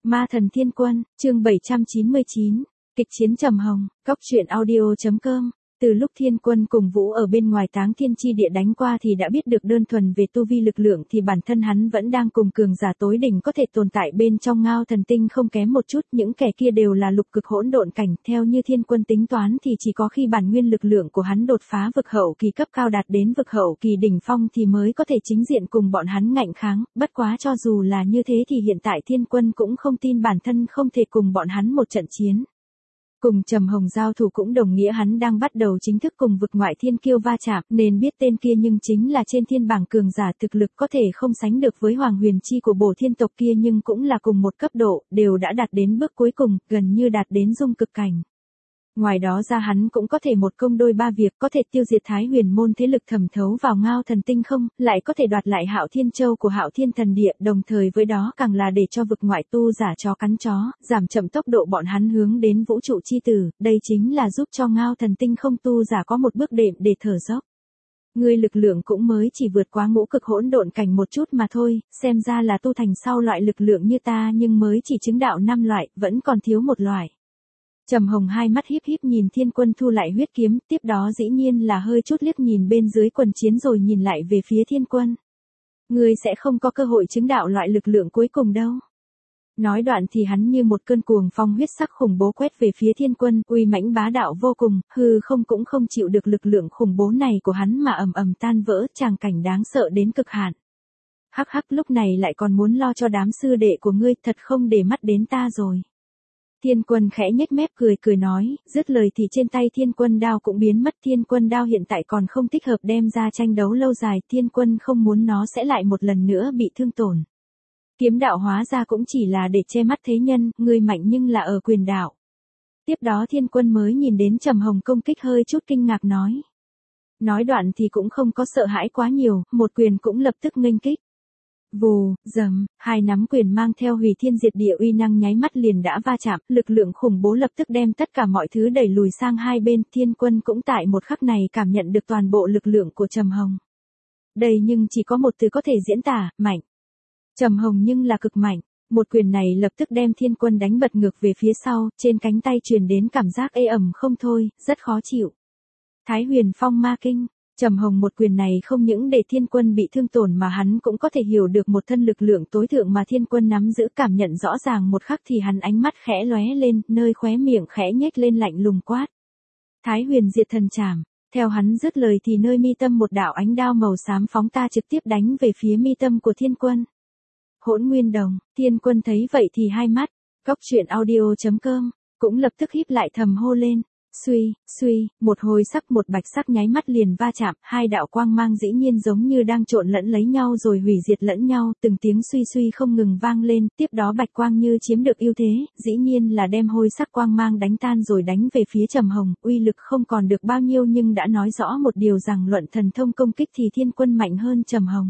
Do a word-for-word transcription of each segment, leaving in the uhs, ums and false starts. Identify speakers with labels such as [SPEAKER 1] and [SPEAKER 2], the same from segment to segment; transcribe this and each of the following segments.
[SPEAKER 1] Ma thần thiên quân, chương bảy trăm chín mươi chín, kịch chiến Trầm Hồng, góc truyện audio chấm com. Từ lúc thiên quân cùng Vũ ở bên ngoài táng thiên chi địa đánh qua thì đã biết được đơn thuần về tu vi lực lượng thì bản thân hắn vẫn đang cùng cường giả tối đỉnh có thể tồn tại bên trong ngao thần tinh không kém một chút. Những kẻ kia đều là lục cực hỗn độn cảnh, theo như thiên quân tính toán thì chỉ có khi bản nguyên lực lượng của hắn đột phá vực hậu kỳ cấp cao đạt đến vực hậu kỳ đỉnh phong thì mới có thể chính diện cùng bọn hắn ngạnh kháng. Bất quá cho dù là như thế thì hiện tại thiên quân cũng không tin bản thân không thể cùng bọn hắn một trận chiến. Cùng Trầm Hồng giao thủ cũng đồng nghĩa hắn đang bắt đầu chính thức cùng vực ngoại thiên kiêu va chạm, nên biết tên kia nhưng chính là trên thiên bảng cường giả thực lực có thể không sánh được với Hoàng Huyền Chi của Bổ Thiên tộc kia nhưng cũng là cùng một cấp độ, đều đã đạt đến bước cuối cùng, gần như đạt đến dung cực cảnh. Ngoài đó ra hắn cũng có thể một công đôi ba việc, có thể tiêu diệt Thái Huyền môn thế lực thẩm thấu vào ngao thần tinh không, lại có thể đoạt lại Hạo Thiên Châu của Hạo Thiên thần địa, đồng thời với đó càng là để cho vực ngoại tu giả chó cắn chó, giảm chậm tốc độ bọn hắn hướng đến vũ trụ chi tử, đây chính là giúp cho ngao thần tinh không tu giả có một bước đệm để thở dốc. Ngươi lực lượng cũng mới chỉ vượt quá ngũ cực hỗn độn cảnh một chút mà thôi, xem ra là tu thành sau loại lực lượng như ta nhưng mới chỉ chứng đạo năm loại, vẫn còn thiếu một loại. Trầm Hồng hai mắt híp híp nhìn thiên quân thu lại huyết kiếm, tiếp đó dĩ nhiên là hơi chút liếc nhìn bên dưới quần chiến rồi nhìn lại về phía thiên quân. Ngươi sẽ không có cơ hội chứng đạo loại lực lượng cuối cùng đâu. Nói đoạn thì hắn như một cơn cuồng phong huyết sắc khủng bố quét về phía thiên quân, uy mãnh bá đạo vô cùng, hư không cũng không chịu được lực lượng khủng bố này của hắn mà ầm ầm tan vỡ, tràng cảnh đáng sợ đến cực hạn. Hắc hắc, lúc này lại còn muốn lo cho đám sư đệ của ngươi, thật không để mắt đến ta rồi. Thiên quân khẽ nhếch mép cười cười nói, dứt lời thì trên tay thiên quân đao cũng biến mất. Thiên quân đao hiện tại còn không thích hợp đem ra tranh đấu lâu dài, thiên quân không muốn nó sẽ lại một lần nữa bị thương tổn. Kiếm đạo hóa ra cũng chỉ là để che mắt thế nhân, người mạnh nhưng là ở quyền đạo. Tiếp đó thiên quân mới nhìn đến Trầm Hồng công kích hơi chút kinh ngạc nói. Nói đoạn thì cũng không có sợ hãi quá nhiều, một quyền cũng lập tức nghênh kích. Vù, dầm, hai nắm quyền mang theo hủy thiên diệt địa uy năng nháy mắt liền đã va chạm, lực lượng khủng bố lập tức đem tất cả mọi thứ đẩy lùi sang hai bên. Thiên quân cũng tại một khắc này cảm nhận được toàn bộ lực lượng của Trầm Hồng. Đây nhưng chỉ có một từ có thể diễn tả, mạnh. Trầm Hồng nhưng là cực mạnh, một quyền này lập tức đem thiên quân đánh bật ngược về phía sau, trên cánh tay truyền đến cảm giác ê ẩm không thôi, rất khó chịu. Thái Huyền Phong Ma Kinh. Trầm Hồng một quyền này không những để thiên quân bị thương tổn mà hắn cũng có thể hiểu được một thân lực lượng tối thượng mà thiên quân nắm giữ, cảm nhận rõ ràng một khắc thì hắn ánh mắt khẽ lóe lên, nơi khóe miệng khẽ nhếch lên lạnh lùng quát. Thái Huyền Diệt Thần Trảm. Theo hắn dứt lời thì nơi mi tâm một đạo ánh đao màu xám phóng ta trực tiếp đánh về phía mi tâm của thiên quân. Hỗn Nguyên Đồng, thiên quân thấy vậy thì hai mắt, góc truyện audio chấm com, cũng lập tức híp lại thầm hô lên. Suy, suy, một hồi sắc một bạch sắc nháy mắt liền va chạm, hai đạo quang mang dĩ nhiên giống như đang trộn lẫn lấy nhau rồi hủy diệt lẫn nhau, từng tiếng suy suy không ngừng vang lên, tiếp đó bạch quang như chiếm được ưu thế, dĩ nhiên là đem hôi sắc quang mang đánh tan rồi đánh về phía Trầm Hồng, uy lực không còn được bao nhiêu nhưng đã nói rõ một điều rằng luận thần thông công kích thì thiên quân mạnh hơn Trầm Hồng.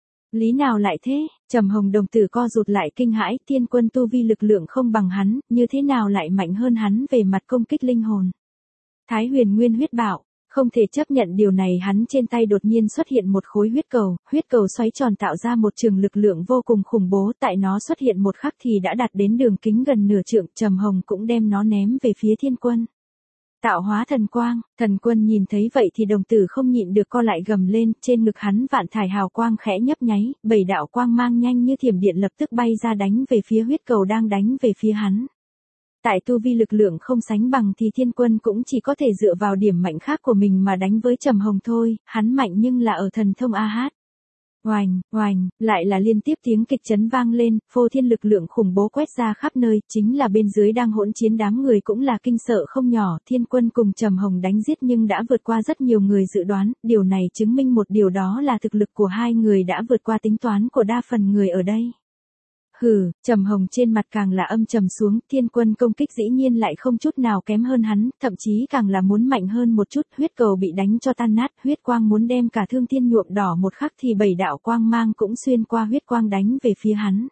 [SPEAKER 1] Lý nào lại thế? Trầm Hồng đồng tử co rụt lại kinh hãi, thiên quân tu vi lực lượng không bằng hắn, như thế nào lại mạnh hơn hắn về mặt công kích linh hồn? Thái Huyền Nguyên huyết bảo, không thể chấp nhận điều này, hắn trên tay đột nhiên xuất hiện một khối huyết cầu, huyết cầu xoáy tròn tạo ra một trường lực lượng vô cùng khủng bố, tại nó xuất hiện một khắc thì đã đạt đến đường kính gần nửa trượng, Trầm Hồng cũng đem nó ném về phía thiên quân. Tạo hóa thần quang, thần quân nhìn thấy vậy thì đồng tử không nhịn được co lại gầm lên, trên ngực hắn vạn thải hào quang khẽ nhấp nháy, bảy đạo quang mang nhanh như thiểm điện lập tức bay ra đánh về phía huyết cầu đang đánh về phía hắn. Tại tu vi lực lượng không sánh bằng thì thiên quân cũng chỉ có thể dựa vào điểm mạnh khác của mình mà đánh với Trầm Hồng thôi, hắn mạnh nhưng là ở thần thông a hát. Oành, oành, lại là liên tiếp tiếng kịch chấn vang lên, phô thiên lực lượng khủng bố quét ra khắp nơi, chính là bên dưới đang hỗn chiến đám người cũng là kinh sợ không nhỏ, thiên quân cùng Trầm Hồng đánh giết nhưng đã vượt qua rất nhiều người dự đoán, điều này chứng minh một điều đó là thực lực của hai người đã vượt qua tính toán của đa phần người ở đây. Hừ, Trầm Hồng trên mặt càng là âm trầm xuống, thiên quân công kích dĩ nhiên lại không chút nào kém hơn hắn, thậm chí càng là muốn mạnh hơn một chút, huyết cầu bị đánh cho tan nát, huyết quang muốn đem cả thương thiên nhuộm đỏ một khắc thì bảy đạo quang mang cũng xuyên qua huyết quang đánh về phía hắn.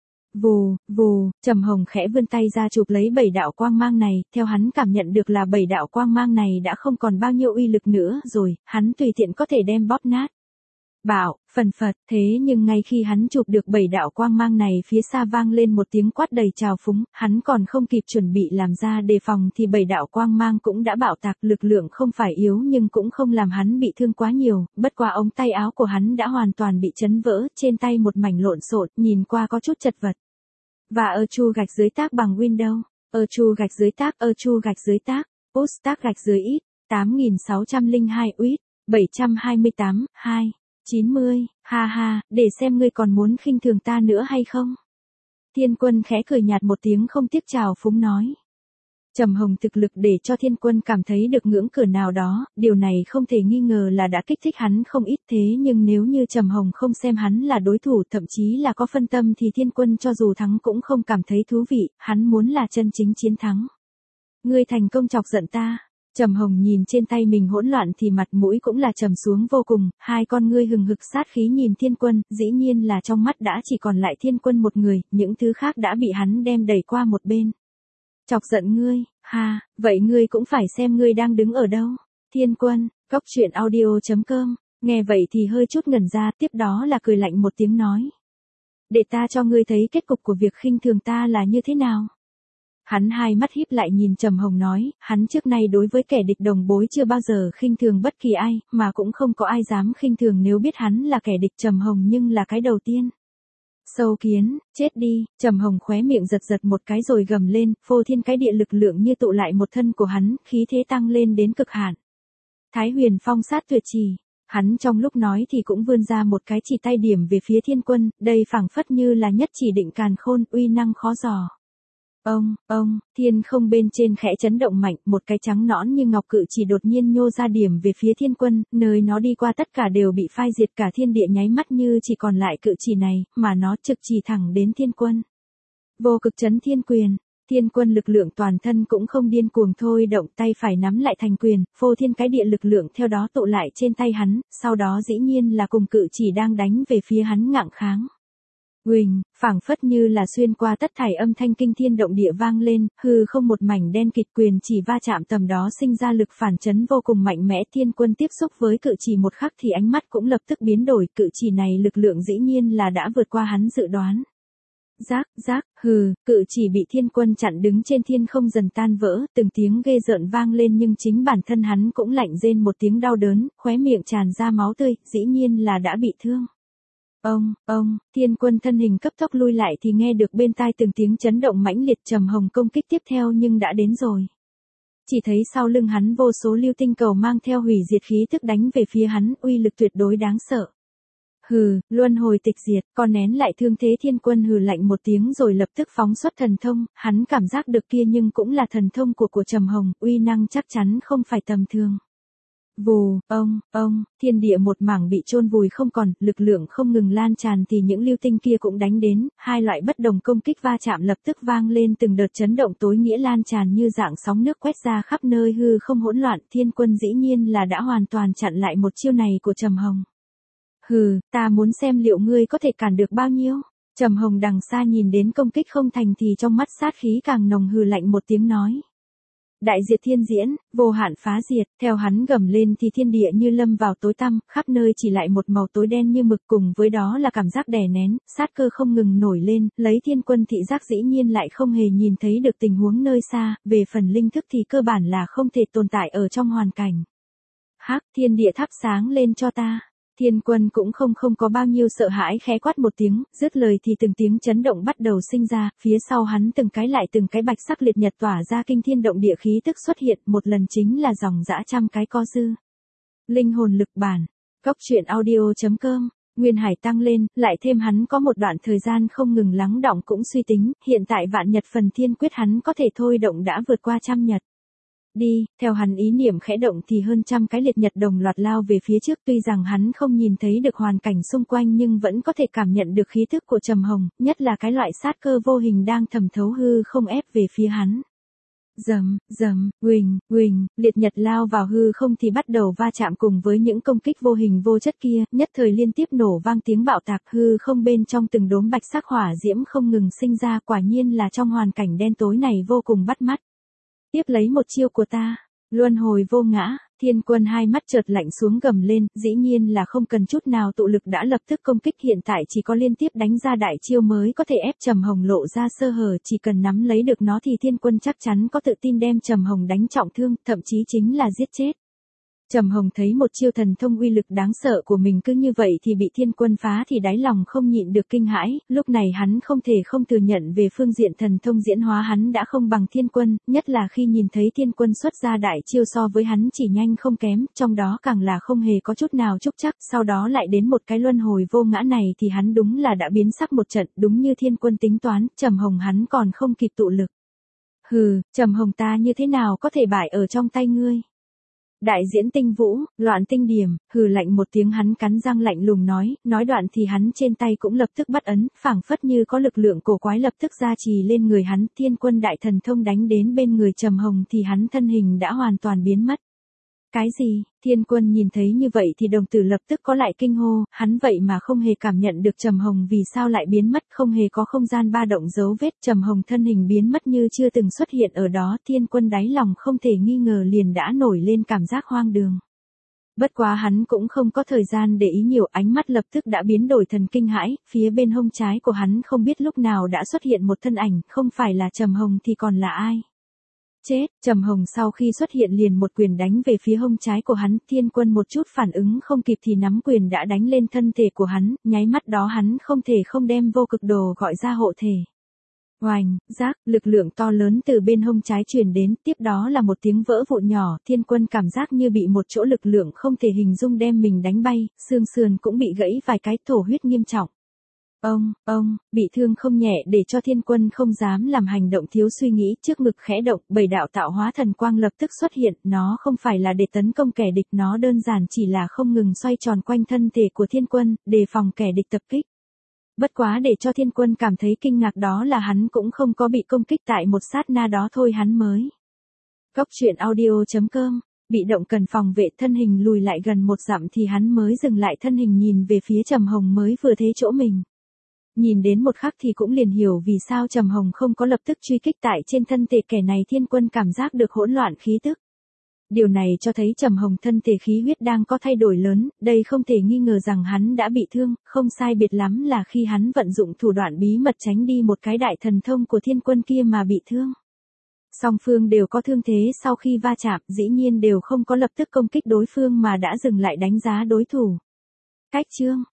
[SPEAKER 1] Vù, vù, Trầm Hồng khẽ vươn tay ra chụp lấy bảy đạo quang mang này, theo hắn cảm nhận được là bảy đạo quang mang này đã không còn bao nhiêu uy lực nữa rồi, hắn tùy tiện có thể đem bóp nát. Bạo, phần phật, thế nhưng ngay khi hắn chụp được bảy đạo quang mang này phía xa vang lên một tiếng quát đầy trào phúng, hắn còn không kịp chuẩn bị làm ra đề phòng thì bảy đạo quang mang cũng đã bạo tạc, lực lượng không phải yếu nhưng cũng không làm hắn bị thương quá nhiều, bất quá ống tay áo của hắn đã hoàn toàn bị chấn vỡ, trên tay một mảnh lộn xộn, nhìn qua có chút chật vật. Và ơ chu gạch dưới tác bằng Windows, ơ chu gạch dưới tác, ơ chu gạch dưới tác, post tác gạch dưới ít, tám nghìn sáu trăm lẻ hai u ét, bảy trăm hai mươi tám, hai. chín mươi, ha ha, để xem ngươi còn muốn khinh thường ta nữa hay không? Thiên Quân khẽ cười nhạt một tiếng không tiếc trào phúng nói. Trầm Hồng thực lực để cho Thiên Quân cảm thấy được ngưỡng cửa nào đó, điều này không thể nghi ngờ là đã kích thích hắn không ít, thế nhưng nếu như Trầm Hồng không xem hắn là đối thủ, thậm chí là có phân tâm thì Thiên Quân cho dù thắng cũng không cảm thấy thú vị, hắn muốn là chân chính chiến thắng. Ngươi thành công chọc giận ta. Trầm Hồng nhìn trên tay mình hỗn loạn thì mặt mũi cũng là trầm xuống vô cùng, hai con ngươi hừng hực sát khí nhìn Thiên Quân, dĩ nhiên là trong mắt đã chỉ còn lại Thiên Quân một người, những thứ khác đã bị hắn đem đẩy qua một bên. Chọc giận ngươi, ha, vậy ngươi cũng phải xem ngươi đang đứng ở đâu. Thiên Quân, cốc truyện audio chấm com, nghe vậy thì hơi chút ngẩn ra, tiếp đó là cười lạnh một tiếng nói. Để ta cho ngươi thấy kết cục của việc khinh thường ta là như thế nào. Hắn hai mắt híp lại nhìn Trầm Hồng nói, hắn trước nay đối với kẻ địch đồng bối chưa bao giờ khinh thường bất kỳ ai, mà cũng không có ai dám khinh thường nếu biết hắn là kẻ địch. Trầm Hồng nhưng là cái đầu tiên. Sâu kiến, chết đi, Trầm Hồng khóe miệng giật giật một cái rồi gầm lên, phô thiên cái địa lực lượng như tụ lại một thân của hắn, khí thế tăng lên đến cực hạn. Thái Huyền Phong sát tuyệt trì. Hắn trong lúc nói thì cũng vươn ra một cái chỉ tay điểm về phía Thiên Quân, đây phảng phất như là nhất chỉ định càn khôn, uy năng khó dò. Ông, ông, thiên không bên trên khẽ chấn động mạnh, một cái trắng nõn như ngọc cự chỉ đột nhiên nhô ra điểm về phía Thiên Quân, nơi nó đi qua tất cả đều bị phai diệt, cả thiên địa nháy mắt như chỉ còn lại cự chỉ này, mà nó trực chỉ thẳng đến Thiên Quân. Vô cực chấn thiên quyền, Thiên Quân lực lượng toàn thân cũng không điên cuồng thôi động, tay phải nắm lại thành quyền, phô thiên cái địa lực lượng theo đó tụ lại trên tay hắn, sau đó dĩ nhiên là cùng cự chỉ đang đánh về phía hắn ngạng kháng. Huỳnh, phảng phất như là xuyên qua tất thảy âm thanh kinh thiên động địa vang lên, hư không một mảnh đen kịt, quyền chỉ va chạm tầm đó sinh ra lực phản chấn vô cùng mạnh mẽ. Thiên Quân tiếp xúc với cự chỉ một khắc thì ánh mắt cũng lập tức biến đổi, cự chỉ này lực lượng dĩ nhiên là đã vượt qua hắn dự đoán. Rác, rác, hừ, cự chỉ bị Thiên Quân chặn đứng trên thiên không dần tan vỡ, từng tiếng ghê rợn vang lên nhưng chính bản thân hắn cũng lạnh rên một tiếng đau đớn, khóe miệng tràn ra máu tươi, dĩ nhiên là đã bị thương. Ông, ông, Thiên Quân thân hình cấp tốc lui lại thì nghe được bên tai từng tiếng chấn động mãnh liệt. Trầm Hồng công kích tiếp theo nhưng đã đến rồi. Chỉ thấy sau lưng hắn vô số lưu tinh cầu mang theo hủy diệt khí tức đánh về phía hắn, uy lực tuyệt đối đáng sợ. Hừ, luân hồi tịch diệt, còn nén lại thương thế. Thiên Quân hừ lạnh một tiếng rồi lập tức phóng xuất thần thông, hắn cảm giác được kia nhưng cũng là thần thông của của Trầm Hồng, uy năng chắc chắn không phải tầm thường. Vù, ông, ông, thiên địa một mảng bị chôn vùi không còn, lực lượng không ngừng lan tràn thì những lưu tinh kia cũng đánh đến, hai loại bất đồng công kích va chạm lập tức vang lên từng đợt chấn động tối nghĩa lan tràn như dạng sóng nước quét ra khắp nơi hư không hỗn loạn. Thiên Quân dĩ nhiên là đã hoàn toàn chặn lại một chiêu này của Trầm Hồng. Hừ, ta muốn xem liệu ngươi có thể cản được bao nhiêu. Trầm Hồng đằng xa nhìn đến công kích không thành thì trong mắt sát khí càng nồng, hừ lạnh một tiếng nói. Đại diệt thiên diễn, vô hạn phá diệt, theo hắn gầm lên thì thiên địa như lâm vào tối tăm, khắp nơi chỉ lại một màu tối đen như mực, cùng với đó là cảm giác đè nén, sát cơ không ngừng nổi lên, lấy Thiên Quân thị giác dĩ nhiên lại không hề nhìn thấy được tình huống nơi xa, về phần linh thức thì cơ bản là không thể tồn tại ở trong hoàn cảnh. Hắc, thiên địa thắp sáng lên cho ta. Thiên Quân cũng không không có bao nhiêu sợ hãi, khẽ quát một tiếng, dứt lời thì từng tiếng chấn động bắt đầu sinh ra, phía sau hắn từng cái lại từng cái bạch sắc liệt nhật tỏa ra kinh thiên động địa khí tức xuất hiện, một lần chính là dòng dã trăm cái co dư. Linh hồn lực bản, cốc truyện audio chấm com, Nguyên Hải tăng lên, lại thêm hắn có một đoạn thời gian không ngừng lắng đọng cũng suy tính, hiện tại vạn nhật phần thiên quyết hắn có thể thôi động đã vượt qua trăm nhật. Đi, theo hắn ý niệm khẽ động thì hơn trăm cái liệt nhật đồng loạt lao về phía trước, tuy rằng hắn không nhìn thấy được hoàn cảnh xung quanh nhưng vẫn có thể cảm nhận được khí tức của Trầm Hồng, nhất là cái loại sát cơ vô hình đang thẩm thấu hư không ép về phía hắn. Rầm, rầm, huỳnh, huỳnh, liệt nhật lao vào hư không thì bắt đầu va chạm cùng với những công kích vô hình vô chất kia, nhất thời liên tiếp nổ vang tiếng bạo tạc, hư không bên trong từng đốm bạch sắc hỏa diễm không ngừng sinh ra, quả nhiên là trong hoàn cảnh đen tối này vô cùng bắt mắt. Tiếp lấy một chiêu của ta, luân hồi vô ngã, Thiên Quân hai mắt chợt lạnh xuống gầm lên, dĩ nhiên là không cần chút nào tụ lực đã lập tức công kích, hiện tại chỉ có liên tiếp đánh ra đại chiêu mới có thể ép Trầm Hồng lộ ra sơ hở, chỉ cần nắm lấy được nó thì Thiên Quân chắc chắn có tự tin đem Trầm Hồng đánh trọng thương, thậm chí chính là giết chết. Trầm Hồng thấy một chiêu thần thông uy lực đáng sợ của mình cứ như vậy thì bị Thiên Quân phá thì đáy lòng không nhịn được kinh hãi, lúc này hắn không thể không thừa nhận về phương diện thần thông diễn hóa hắn đã không bằng Thiên Quân, nhất là khi nhìn thấy Thiên Quân xuất ra đại chiêu so với hắn chỉ nhanh không kém, trong đó càng là không hề có chút nào trúc chắc, sau đó lại đến một cái luân hồi vô ngã này thì hắn đúng là đã biến sắc một trận, đúng như Thiên Quân tính toán, Trầm Hồng hắn còn không kịp tụ lực. Hừ, Trầm Hồng ta như thế nào có thể bại ở trong tay ngươi? Đại diễn tinh vũ, loạn tinh điểm, hừ lạnh một tiếng hắn cắn răng lạnh lùng nói, nói đoạn thì hắn trên tay cũng lập tức bắt ấn, phảng phất như có lực lượng cổ quái lập tức gia trì lên người hắn, Thiên Quân đại thần thông đánh đến bên người Trầm Hồng thì hắn thân hình đã hoàn toàn biến mất. Cái gì? Thiên Quân nhìn thấy như vậy thì đồng tử lập tức có lại kinh hô, hắn vậy mà không hề cảm nhận được Trầm Hồng vì sao lại biến mất, không hề có không gian ba động dấu vết, Trầm Hồng thân hình biến mất như chưa từng xuất hiện ở đó, Thiên Quân đáy lòng không thể nghi ngờ liền đã nổi lên cảm giác hoang đường. Bất quá hắn cũng không có thời gian để ý nhiều, ánh mắt lập tức đã biến đổi thần kinh hãi, phía bên hông trái của hắn không biết lúc nào đã xuất hiện một thân ảnh, không phải là Trầm Hồng thì còn là ai? Chết, Trầm Hồng sau khi xuất hiện liền một quyền đánh về phía hông trái của hắn, Thiên Quân một chút phản ứng không kịp thì nắm quyền đã đánh lên thân thể của hắn, nháy mắt đó hắn không thể không đem vô cực đồ gọi ra hộ thể. Oành, rác, lực lượng to lớn từ bên hông trái truyền đến, tiếp đó là một tiếng vỡ vụn nhỏ, Thiên Quân cảm giác như bị một chỗ lực lượng không thể hình dung đem mình đánh bay, xương sườn cũng bị gãy vài cái, thổ huyết nghiêm trọng. Ông, ông, bị thương không nhẹ để cho Thiên Quân không dám làm hành động thiếu suy nghĩ, trước ngực khẽ động, bảy đạo tạo hóa thần quang lập tức xuất hiện, nó không phải là để tấn công kẻ địch, nó đơn giản chỉ là không ngừng xoay tròn quanh thân thể của Thiên Quân, đề phòng kẻ địch tập kích. Bất quá để cho Thiên Quân cảm thấy kinh ngạc đó là hắn cũng không có bị công kích tại một sát na đó thôi hắn mới. Cốc truyện audio chấm com, bị động cần phòng vệ thân hình lùi lại gần một dặm thì hắn mới dừng lại thân hình nhìn về phía Trầm Hồng mới vừa thế chỗ mình. Nhìn đến một khắc thì cũng liền hiểu vì sao Trầm Hồng không có lập tức truy kích tại trên thân thể kẻ này, Thiên Quân cảm giác được hỗn loạn khí tức. Điều này cho thấy Trầm Hồng thân thể khí huyết đang có thay đổi lớn, đây không thể nghi ngờ rằng hắn đã bị thương, không sai biệt lắm là khi hắn vận dụng thủ đoạn bí mật tránh đi một cái đại thần thông của Thiên Quân kia mà bị thương. Song phương đều có thương thế sau khi va chạm, dĩ nhiên đều không có lập tức công kích đối phương mà đã dừng lại đánh giá đối thủ. Cách chương